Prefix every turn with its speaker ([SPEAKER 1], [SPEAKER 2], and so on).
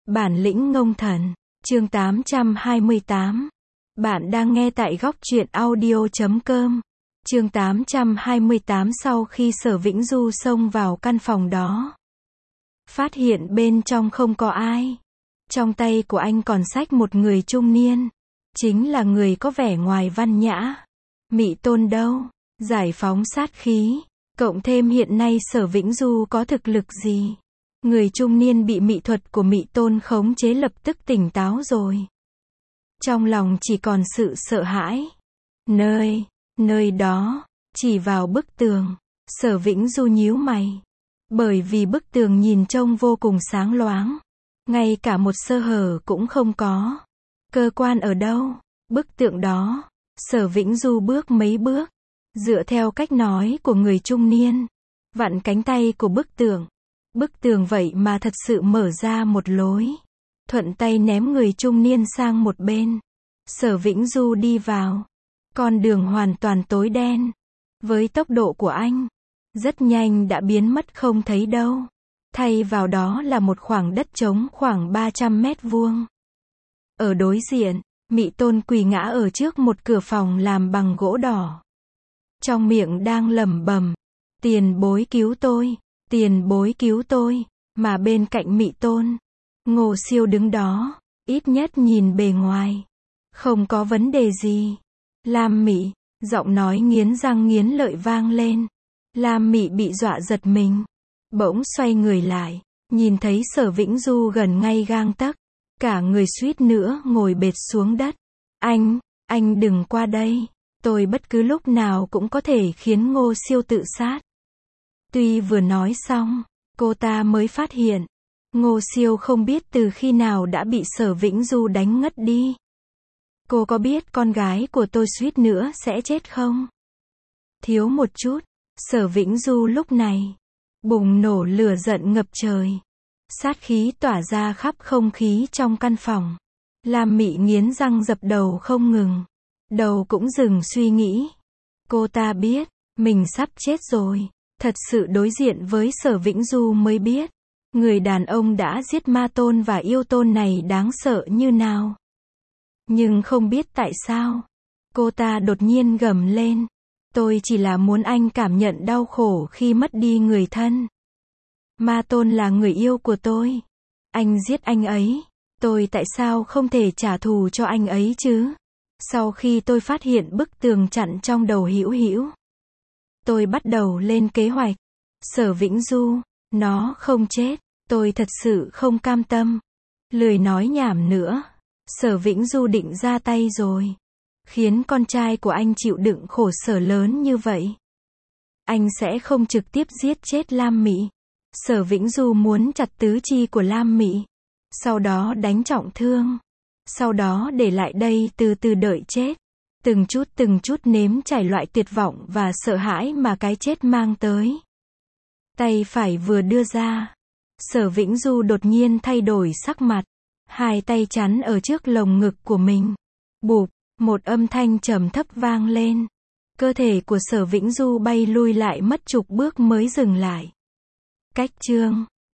[SPEAKER 1] Bản lĩnh ngông thần. Chương 828. Bạn đang nghe tại góc truyện audio.com. Chương 828. Sau khi Sở Vĩnh Du xông vào căn phòng đó, phát hiện bên trong không có ai. Trong tay của anh còn xách một người trung niên, chính là người có vẻ ngoài văn nhã. Mị Tôn đâu? Giải phóng sát khí. Cộng thêm hiện nay Sở Vĩnh Du có thực lực gì? Người trung niên bị mị thuật của Mị Tôn khống chế lập tức tỉnh táo rồi. Trong lòng chỉ còn sự sợ hãi. Nơi đó, chỉ vào bức tường. Sở Vĩnh Du nhíu mày. Bởi vì bức tường nhìn trông vô cùng sáng loáng. Ngay cả một sơ hở cũng không có. Cơ quan ở đâu? Bức tượng đó. Sở Vĩnh Du bước mấy bước. Dựa theo cách nói của người trung niên, vặn cánh tay của bức tường. Bức tường vậy mà thật sự mở ra một lối. Thuận tay ném người trung niên sang một bên. Sở Vĩnh Du đi vào. Con đường hoàn toàn tối đen. Với tốc độ của anh, rất nhanh đã biến mất không thấy đâu. Thay vào đó là một khoảng đất trống khoảng 300 mét vuông. Ở đối diện, Mị Tôn quỳ ngã ở trước một cửa phòng làm bằng gỗ đỏ. Trong miệng đang lẩm bẩm, tiền bối cứu tôi, tiền bối cứu tôi. Mà bên cạnh Mị Tôn, Ngô Siêu đứng đó, ít nhất nhìn bề ngoài, không có vấn đề gì. Lam Mị, giọng nói nghiến răng nghiến lợi vang lên. Lam Mị bị dọa giật mình, bỗng xoay người lại, nhìn thấy Sở Vĩnh Du gần ngay gang tấc, cả người suýt nữa ngồi bệt xuống đất. Anh đừng qua đây, tôi bất cứ lúc nào cũng có thể khiến Ngô Siêu tự sát. Tuy vừa nói xong, cô ta mới phát hiện, Ngô Siêu không biết từ khi nào đã bị Sở Vĩnh Du đánh ngất đi. Cô có biết con gái của tôi suýt nữa sẽ chết không? Thiếu một chút. Sở Vĩnh Du lúc này bùng nổ lửa giận ngập trời. Sát khí tỏa ra khắp không khí trong căn phòng. Lam Mị nghiến răng dập đầu không ngừng. Đầu cũng dừng suy nghĩ. Cô ta biết, mình sắp chết rồi. Thật sự đối diện với Sở Vĩnh Du mới biết, người đàn ông đã giết Ma Tôn và Yêu Tôn này đáng sợ như nào. Nhưng không biết tại sao, cô ta đột nhiên gầm lên. Tôi chỉ là muốn anh cảm nhận đau khổ khi mất đi người thân. Ma Tôn là người yêu của tôi. Anh giết anh ấy. Tôi tại sao không thể trả thù cho anh ấy chứ? Sau khi tôi phát hiện bức tường chặn trong đầu Hữu Hữu, tôi bắt đầu lên kế hoạch. Sở Vĩnh Du, nó không chết. Tôi thật sự không cam tâm. Lười nói nhảm nữa. Sở Vĩnh Du định ra tay rồi. Khiến con trai của anh chịu đựng khổ sở lớn như vậy. Anh sẽ không trực tiếp giết chết Lam Mị. Sở Vĩnh Du muốn chặt tứ chi của Lam Mị. Sau đó đánh trọng thương. Sau đó để lại đây từ từ đợi chết. Từng chút nếm trải loại tuyệt vọng và sợ hãi mà cái chết mang tới. Tay phải vừa đưa ra, Sở Vĩnh Du đột nhiên thay đổi sắc mặt. Hai tay chắn ở trước lồng ngực của mình. Bụp, một âm thanh trầm thấp vang lên. Cơ thể của Sở Vĩnh Du bay lui lại mất chục bước mới dừng lại. Cách chương